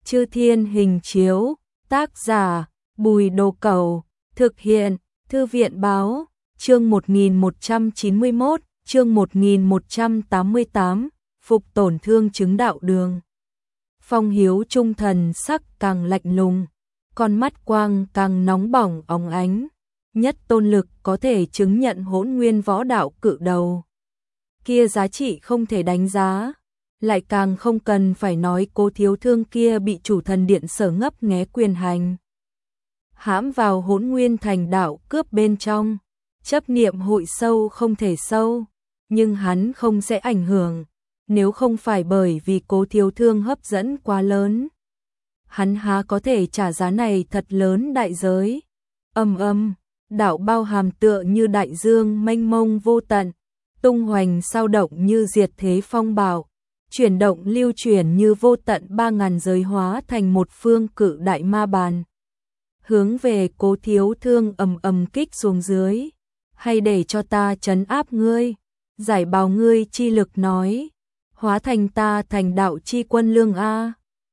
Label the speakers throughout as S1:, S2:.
S1: Chư Thiên Hình Chiếu, tác giả Bùi Đồ Cẩu, thực hiện Thư viện Báo, chương 1191, chương 1188, phục tổn thương chứng đạo đường. Phong Hiếu Trung thần sắc càng lạnh lùng, con mắt quang càng nóng bỏng óng ánh, nhất tôn lực có thể chứng nhận hỗn nguyên võ đạo cự đầu. Kia giá trị không thể đánh giá, lại càng không cần phải nói Cố Thiếu Thương kia bị chủ thần điện sở ngấp nghé quyền hành. Hãm vào hỗn nguyên thành đạo cướp bên trong, chấp niệm hội sâu không thể sâu, nhưng hắn không sẽ ảnh hưởng, nếu không phải bởi vì Cố Thiếu Thương hấp dẫn quá lớn. Hắn há có thể trả giá này thật lớn đại giới. Đạo bao hàm tựa như đại dương mênh mông vô tận, tung hoành sao động như diệt thế phong bạo, chuyển động lưu chuyển như vô tận 3000 giới hóa thành một phương cự đại ma bàn. Hướng về Cố Thiếu Thương kích xuống dưới, hay để cho ta trấn áp ngươi, giải bào ngươi chi lực nói, hóa thành ta thành đạo chi quân lương a.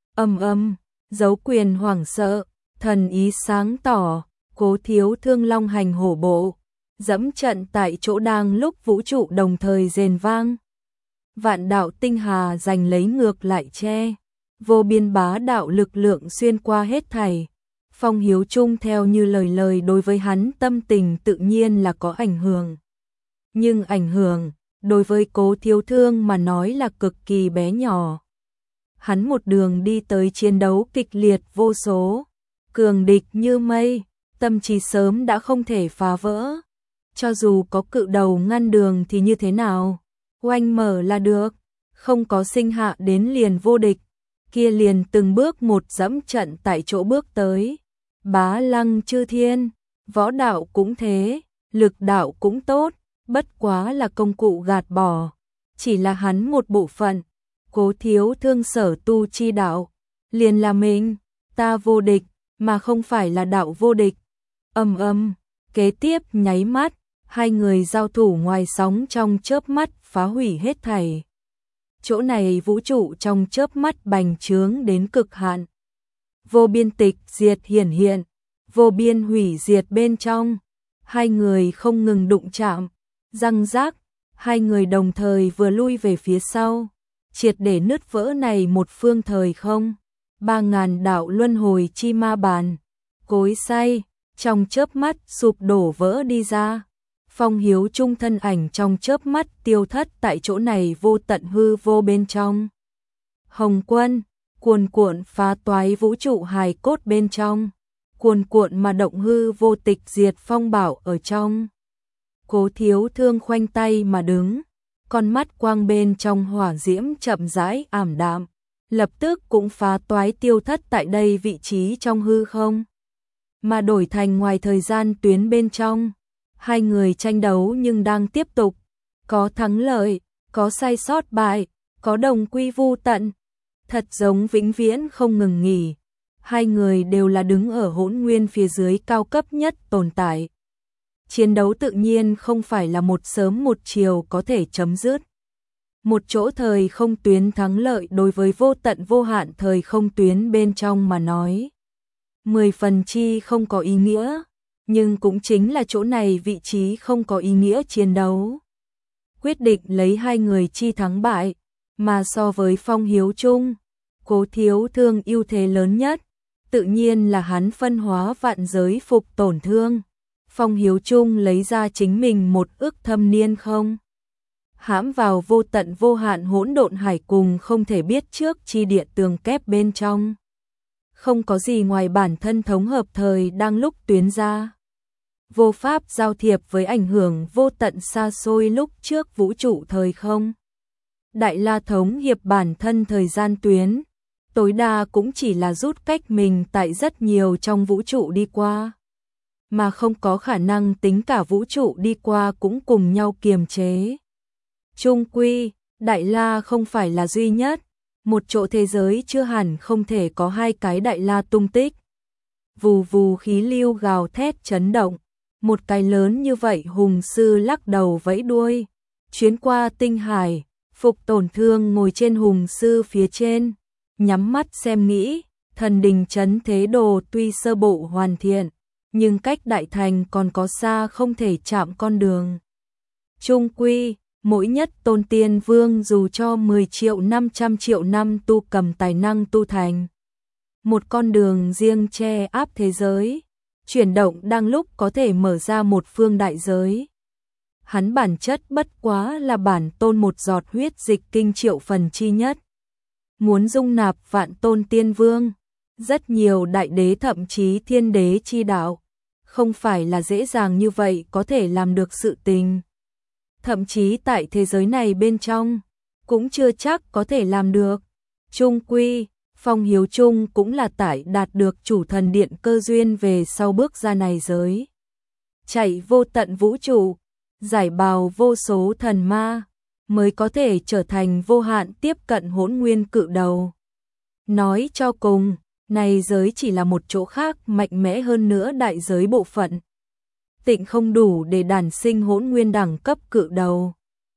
S1: Dấu quyền hoảng sợ, thần ý sáng tỏ, Cố Thiếu Thương long hành hổ bộ, dẫm trận tại chỗ đang lúc vũ trụ đồng thời rền vang. Vạn đạo tinh hà giành lấy ngược lại che, vô biên bá đạo lực lượng xuyên qua hết thảy. Phong Hiếu Trung theo như lời đối với hắn tâm tình tự nhiên là có ảnh hưởng. Nhưng ảnh hưởng, đối với Cố Thiếu Thương mà nói là cực kỳ bé nhỏ. Hắn một đường đi tới chiến đấu kịch liệt vô số, cường địch như mây, tâm trí sớm đã không thể phá vỡ. Cho dù có cự đầu ngăn đường thì như thế nào? Oanh mở là được, không có sinh hạ đến liền vô địch, kia liền từng bước một dẫm trận tại chỗ bước tới. Bá lăng chư thiên, võ đạo cũng thế, lực đạo cũng tốt, bất quá là công cụ gạt bỏ, chỉ là hắn một bộ phận. Cố Thiếu Thương sở tu chi đạo, liền là mình, ta vô địch, mà không phải là đạo vô địch. Kế tiếp nháy mắt, hai người giao thủ ngoài sóng trong chớp mắt phá hủy hết thảy. Chỗ này vũ trụ trong chớp mắt bành trướng đến cực hạn. Vô biên tịch diệt hiển hiện, vô biên hủy diệt bên trong. Hai người không ngừng đụng chạm, răng rác, hai người đồng thời vừa lui về phía sau, triệt để nứt vỡ này một phương thời không. 3000 đạo luân hồi chi ma bàn, cối xay, trong chớp mắt sụp đổ vỡ đi ra. Phong Hiếu Trung thân ảnh trong chớp mắt tiêu thất tại chỗ này vô tận hư vô bên trong. Hồng Quân, cuồn cuộn phá toái vũ trụ hài cốt bên trong, cuồn cuộn mà động hư vô tịch diệt phong bảo ở trong. Cố Thiếu Thương khoanh tay mà đứng, con mắt quang bên trong hỏa diễm chậm rãi ảm đạm, lập tức cũng phá toái tiêu thất tại đây vị trí trong hư không, mà đổi thành ngoài thời gian tuyến bên trong. Hai người tranh đấu nhưng đang tiếp tục, có thắng lợi, có sai sót bại, có đồng quy vu tận, thật giống vĩnh viễn không ngừng nghỉ. Hai người đều là đứng ở hỗn nguyên phía dưới cao cấp nhất tồn tại. Chiến đấu tự nhiên không phải là một sớm một chiều có thể chấm dứt. Một chỗ thời không tuyến thắng lợi đối với vô tận vô hạn thời không tuyến bên trong mà nói, 10 phần chi không có ý nghĩa. Nhưng cũng chính là chỗ này vị trí không có ý nghĩa chiến đấu, quyết định lấy hai người chi thắng bại, mà so với Phong Hiếu Trung, Cố Thiếu Thương ưu thế lớn nhất, tự nhiên là hắn phân hóa vạn giới phục tổn thương. Phong Hiếu Trung lấy ra chính mình một ức thâm niên không, hãm vào vô tận vô hạn hỗn độn hải cùng không thể biết trước chi địa tường kép bên trong. Không có gì ngoài bản thân thống hợp thời đang lúc tuyến ra. Vô pháp giao thiệp với ảnh hưởng vô tận xa xôi lúc trước vũ trụ thời không. Đại La thống hiệp bản thân thời gian tuyến, tối đa cũng chỉ là rút cách mình tại rất nhiều trong vũ trụ đi qua, mà không có khả năng tính cả vũ trụ đi qua cũng cùng nhau kiềm chế. Chung quy, Đại La không phải là duy nhất, một chỗ thế giới chưa hẳn không thể có hai cái Đại La tung tích. Vù vù khí lưu gào thét chấn động, một cái lớn như vậy hùng sư lắc đầu vẫy đuôi, chuyến qua tinh hải, phục tổn thương ngồi trên hùng sư phía trên, nhắm mắt xem nghĩ, Thần đình trấn thế đồ tuy sơ bộ hoàn thiện, nhưng cách đại thành còn có xa không thể chạm con đường. Chung quy, mỗi nhất tôn tiên vương dù cho 10 triệu 500 triệu năm tu cầm tài năng tu thành. Một con đường riêng che áp thế giới, chuyển động đang lúc có thể mở ra một phương đại giới. Hắn bản chất bất quá là bản tôn một giọt huyết dịch kinh triệu phần chi nhất. Muốn dung nạp vạn tôn tiên vương, rất nhiều đại đế thậm chí thiên đế chi đạo, không phải là dễ dàng như vậy có thể làm được sự tình. Thậm chí tại thế giới này bên trong, cũng chưa chắc có thể làm được. Chung quy, Phong Hiếu Trung cũng là tại đạt được chủ thần điện cơ duyên về sau bước ra này giới. Chạy vô tận vũ trụ, giải bào vô số thần ma, mới có thể trở thành vô hạn tiếp cận hỗn nguyên cự đầu. Nói cho cùng, này giới chỉ là một chỗ khác mạnh mẽ hơn nữa đại giới bộ phận. Tịnh không đủ để đản sinh hỗn nguyên đẳng cấp cự đầu.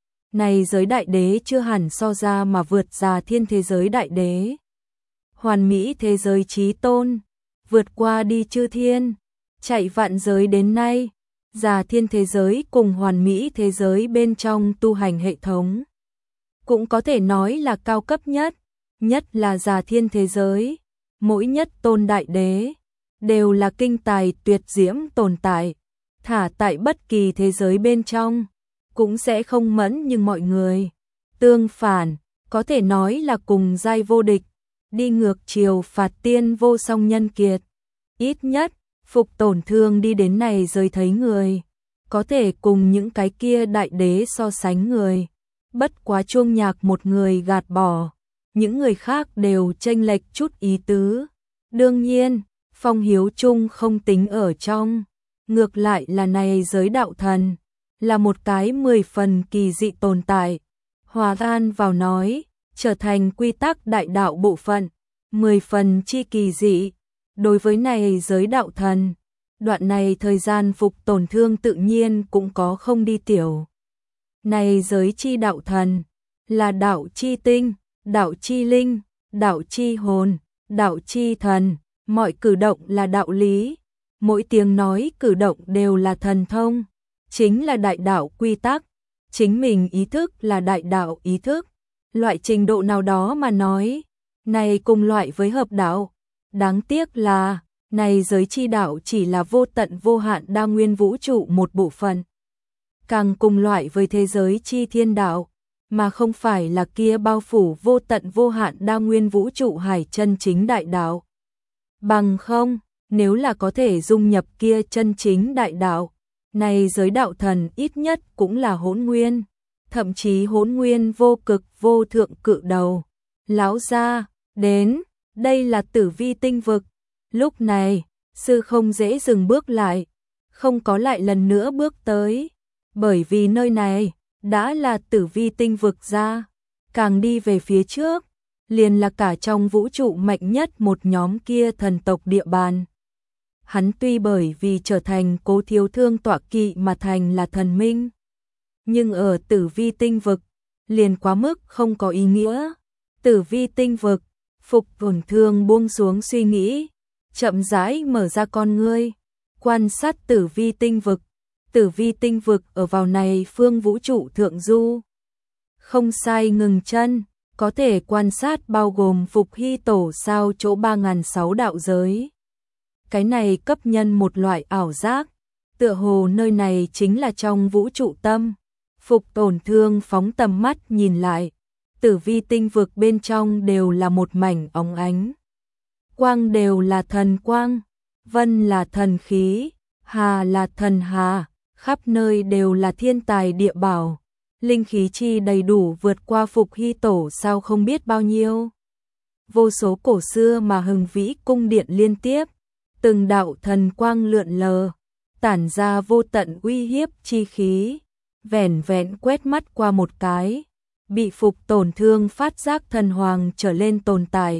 S1: Này giới đại đế chưa hẳn so ra mà vượt ra thiên thế giới đại đế. Hoàn mỹ thế giới chí tôn, vượt qua đi chư thiên, chạy vạn giới đến nay, già thiên thế giới cùng hoàn mỹ thế giới bên trong tu hành hệ thống. Cũng có thể nói là cao cấp nhất, nhất là già thiên thế giới, mỗi nhất tôn đại đế, đều là kinh tài tuyệt diễm tồn tại, thả tại bất kỳ thế giới bên trong, cũng sẽ không mẫn nhưng mọi người. Tương phản, có thể nói là cùng giai vô địch, đi ngược chiều phạt tiên vô song nhân kiệt. Ít nhất, Phục Tổn Thương đi đến này rơi thấy người, có thể cùng những cái kia đại đế so sánh người. Bất quá chuông nhạc một người gạt bỏ, những người khác đều chênh lệch chút ý tứ. Đương nhiên, Phong Hiếu Trung không tính ở trong, ngược lại là này giới đạo thần, là một cái 10 phần kỳ dị tồn tại. Hòa tan vào nói, trở thành quy tắc đại đạo bộ phận, 10 phần chi kỳ dị. Đối với này giới đạo thần, đoạn này thời gian Phục Tổn Thương tự nhiên cũng có không đi tiểu. Này giới chi đạo thần, là đạo chi tinh, đạo chi linh, đạo chi hồn, đạo chi thần, mọi cử động là đạo lý, mỗi tiếng nói cử động đều là thần thông, chính là đại đạo quy tắc, chính mình ý thức là đại đạo ý thức, loại trình độ nào đó mà nói, này cùng loại với hợp đạo. Đáng tiếc là, này giới chi đạo chỉ là vô tận vô hạn đa nguyên vũ trụ một bộ phận. Càng cùng loại với thế giới chi thiên đạo, mà không phải là kia bao phủ vô tận vô hạn đa nguyên vũ trụ hải chân chính đại đạo. Bằng không, nếu là có thể dung nhập kia chân chính đại đạo, này giới đạo thần ít nhất cũng là hỗn nguyên, thậm chí hỗn nguyên vô cực vô thượng cự đầu. Lão gia, đến, đây là Tử Vi tinh vực. Lúc này, sư không dễ dừng bước lại, không có lại lần nữa bước tới, bởi vì nơi này đã là Tử Vi tinh vực ra, càng đi về phía trước, liền là cả trong vũ trụ mạnh nhất một nhóm kia thần tộc địa bàn. Hắn tuy bởi vì trở thành Cố Thiếu Thương tọa kỵ mà thành là thần minh, nhưng ở Tử Vi tinh vực, liền quá mức không có ý nghĩa. Tử Vi tinh vực, Phục Tổn Thương buông xuống suy nghĩ, chậm rãi mở ra con ngươi, quan sát Tử Vi tinh vực. Tử Vi tinh vực ở vào này phương vũ trụ thượng du. Không sai ngừng chân, có thể quan sát bao gồm Phục Hy Tổ sao chỗ 3006 đạo giới. Cái này cấp nhân một loại ảo giác, tựa hồ nơi này chính là trong vũ trụ tâm. Phục Tổn Thương phóng tầm mắt nhìn lại, Tử Vi tinh vực bên trong đều là một mảnh óng ánh. Quang đều là thần quang, vân là thần khí, hà là thần hà, khắp nơi đều là thiên tài địa bảo, linh khí chi đầy đủ vượt qua Phục Hy Tổ sao không biết bao nhiêu. Vô số cổ xưa mà hùng vĩ cung điện liên tiếp, từng đạo thần quang lượn lờ, tản ra vô tận uy hiếp chi khí, vẻn vẹn quét mắt qua một cái, bị Phục Tổn Thương phát giác thần hoàng trở lên tồn tại.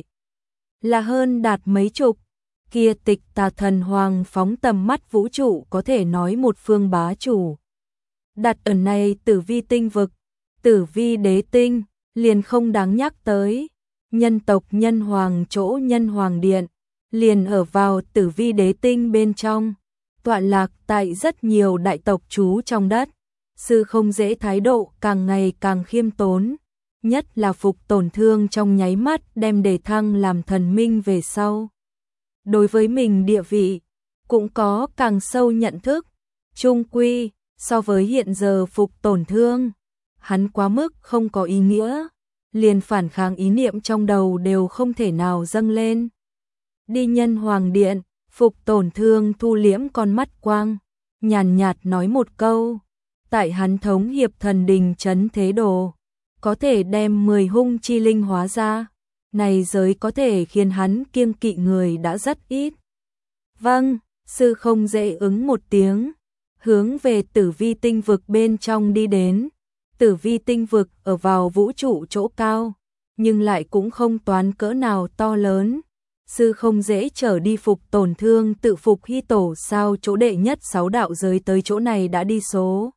S1: Là hơn đạt mấy chục, kia Tịch Tà thần hoàng phóng tầm mắt vũ trụ có thể nói một phương bá chủ. Đặt ở này Tử Vi tinh vực, Tử Vi đế tinh, liền không đáng nhắc tới. Nhân tộc nhân hoàng chỗ nhân hoàng điện, liền ở vào Tử Vi Đế Tinh bên trong, tọa lạc tại rất nhiều đại tộc trú trong đất. Sư Không Dễ thái độ càng ngày càng khiêm tốn, nhất là Phục Tổn Thương trong nháy mắt đem đề thăng làm thần minh về sau. Đối với mình địa vị, cũng có càng sâu nhận thức, chung quy, so với hiện giờ Phục Tổn Thương, hắn quá mức không có ý nghĩa, liền phản kháng ý niệm trong đầu đều không thể nào dâng lên. Đi Nhân Hoàng Điện, Phục Tổn Thương thu liễm con mắt quang, nhàn nhạt nói một câu, tại hắn thống hiệp thần đình trấn thế đồ, có thể đem 10 hung chi linh hóa ra, này giới có thể khiến hắn kiêng kỵ người đã rất ít. Vâng, Sư Không Dễ ứng một tiếng, hướng về Tử Vi tinh vực bên trong đi đến. Tử Vi tinh vực ở vào vũ trụ chỗ cao, nhưng lại cũng không toán cỡ nào to lớn. Sư Không Dễ trở đi Phục Tổn Thương tự phục hy tổ sao chỗ đệ nhất 6 đạo giới tới chỗ này đã đi số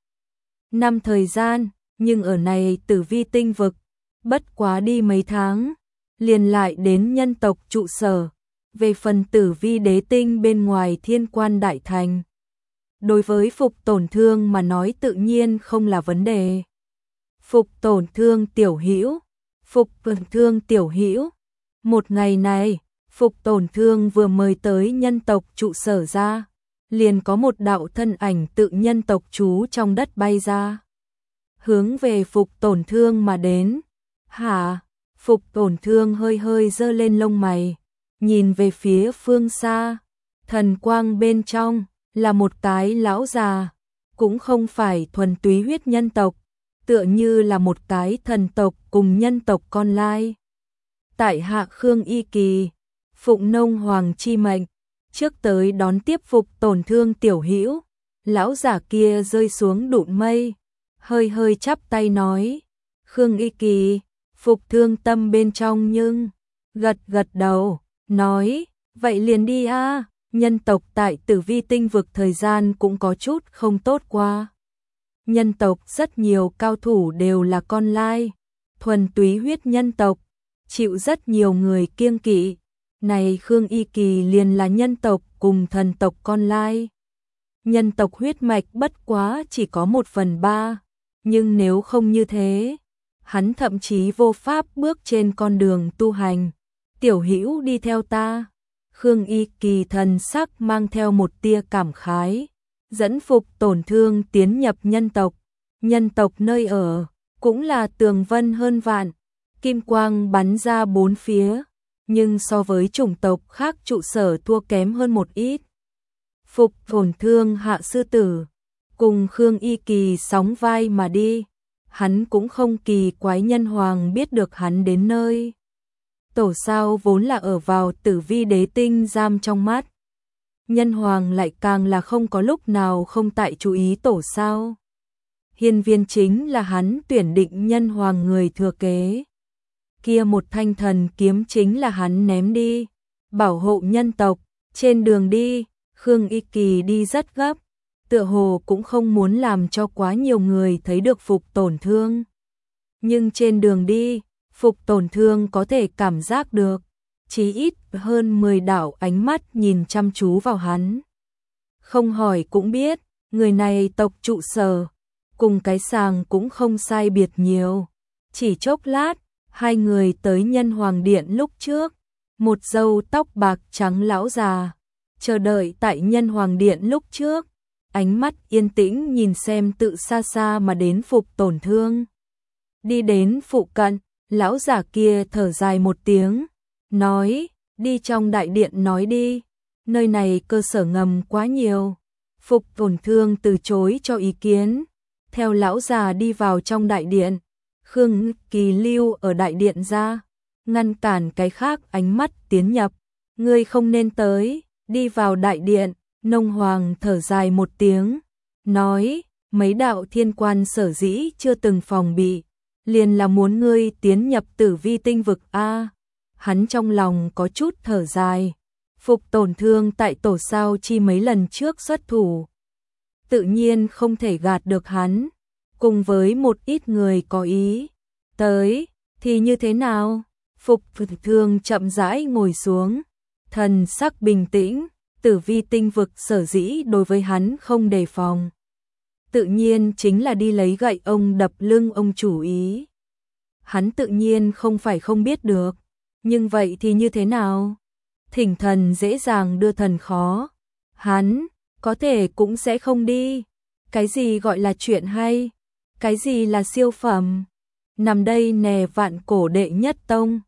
S1: 5 thời gian, nhưng ở này Tử Vi tinh vực, bất quá đi mấy tháng, liền lại đến nhân tộc trụ sở. Về phần Tử Vi Đế Tinh bên ngoài Thiên Quan Đại Thành, đối với Phục Tổn Thương mà nói tự nhiên không là vấn đề. Phục Tổn Thương tiểu hữu, Phục Tổn Thương tiểu hữu. Một ngày này, Phục Tổn Thương vừa mời tới nhân tộc trụ sở ra, liền có một đạo thân ảnh tự nhân tộc trú trong đất bay ra, hướng về Phục Tổn Thương mà đến. Hả? Phục Tổn Thương hơi hơi giơ lên lông mày, nhìn về phía phương xa, thần quang bên trong là một cái lão già, cũng không phải thuần túy huyết nhân tộc, tựa như là một cái thần tộc cùng nhân tộc con lai. Tại hạ Khương Y Kỳ, phụng Nông Hoàng chi mệnh, trước tới đón tiếp Phục Tổn Thương tiểu hữu. Lão giả kia rơi xuống đụn mây, hơi hơi chắp tay nói, Khương Y Kỳ. Phục Thương tâm bên trong nhưng gật gật đầu, nói, vậy liền đi a. Nhân tộc tại Tử Vi tinh vực thời gian cũng có chút không tốt qua. Nhân tộc rất nhiều cao thủ đều là con lai, thuần túy huyết nhân tộc, chịu rất nhiều người kiêng kỵ. Này Khương Y Kỳ liền là nhân tộc cùng thần tộc con lai. Nhân tộc huyết mạch bất quá chỉ có 1/3, nhưng nếu không như thế, hắn thậm chí vô pháp bước trên con đường tu hành. Tiểu hữu đi theo ta. Khương Y Kỳ thần sắc mang theo một tia cảm khái, dẫn Phục Tổn Thương tiến nhập nhân tộc. Nhân tộc nơi ở, cũng là tường vân hơn vạn, kim quang bắn ra bốn phía, nhưng so với chủng tộc khác trụ sở thua kém hơn một ít. Phục Tổn Thương hạ sư tử, cùng Khương Y Kỳ sóng vai mà đi. Hắn cũng không kỳ quái Nhân Hoàng biết được hắn đến nơi. Tổ sao vốn là ở vào Tử Vi Đế Tinh giam trong mắt. Nhân Hoàng lại càng là không có lúc nào không tại chú ý tổ sao. Hiên Viên chính là hắn tuyển định Nhân Hoàng người thừa kế. Kia một thanh thần kiếm chính là hắn ném đi, bảo hộ nhân tộc. Trên đường đi, Khương Y Kỳ đi rất gấp, tựa hồ cũng không muốn làm cho quá nhiều người thấy được Phục Tổn Thương. Nhưng trên đường đi, Phục Tổn Thương có thể cảm giác được, chí ít hơn 10 đạo ánh mắt nhìn chăm chú vào hắn. Không hỏi cũng biết, người này tộc trụ sở, cùng cái sàng cũng không sai biệt nhiều. Chỉ chốc lát, hai người tới Nhân Hoàng Điện lúc trước, một râu tóc bạc trắng lão già, chờ đợi tại Nhân Hoàng Điện lúc trước. Ánh mắt yên tĩnh nhìn xem tự xa xa mà đến Phục Tổn Thương. Đi đến phụ cận, lão giả kia thở dài một tiếng, nói, đi trong đại điện nói đi, nơi này cơ sở ngầm quá nhiều. Phục Tổn Thương từ chối cho ý kiến, theo lão già đi vào trong đại điện. Khương Kỳ lưu ở đại điện ra, ngăn cản cái khác ánh mắt tiến nhập. Ngươi không nên tới, đi vào đại điện. Nông Hoàng thở dài một tiếng, nói, mấy đạo thiên quan sở dĩ chưa từng phòng bị, liền là muốn ngươi tiến nhập Tử Vi tinh vực a. Hắn trong lòng có chút thở dài. Phục Tổn Thương tại tổ sao chi mấy lần trước xuất thủ, tự nhiên không thể gạt được hắn, cùng với một ít người có ý tới thì như thế nào? Phục Thương chậm rãi ngồi xuống, Thần sắc bình tĩnh, Tử Vi tinh vực sở dĩ đối với hắn không đề phòng. Tự nhiên chính là đi lấy gậy ông đập lưng ông chủ ý. Hắn tự nhiên không phải không biết được, nhưng vậy thì như thế nào? Thỉnh thần dễ dàng đưa thần khó, hắn có thể cũng sẽ không đi. Cái gì gọi là chuyện hay? Cái gì là siêu phẩm? Nằm đây nè vạn cổ đệ nhất tông,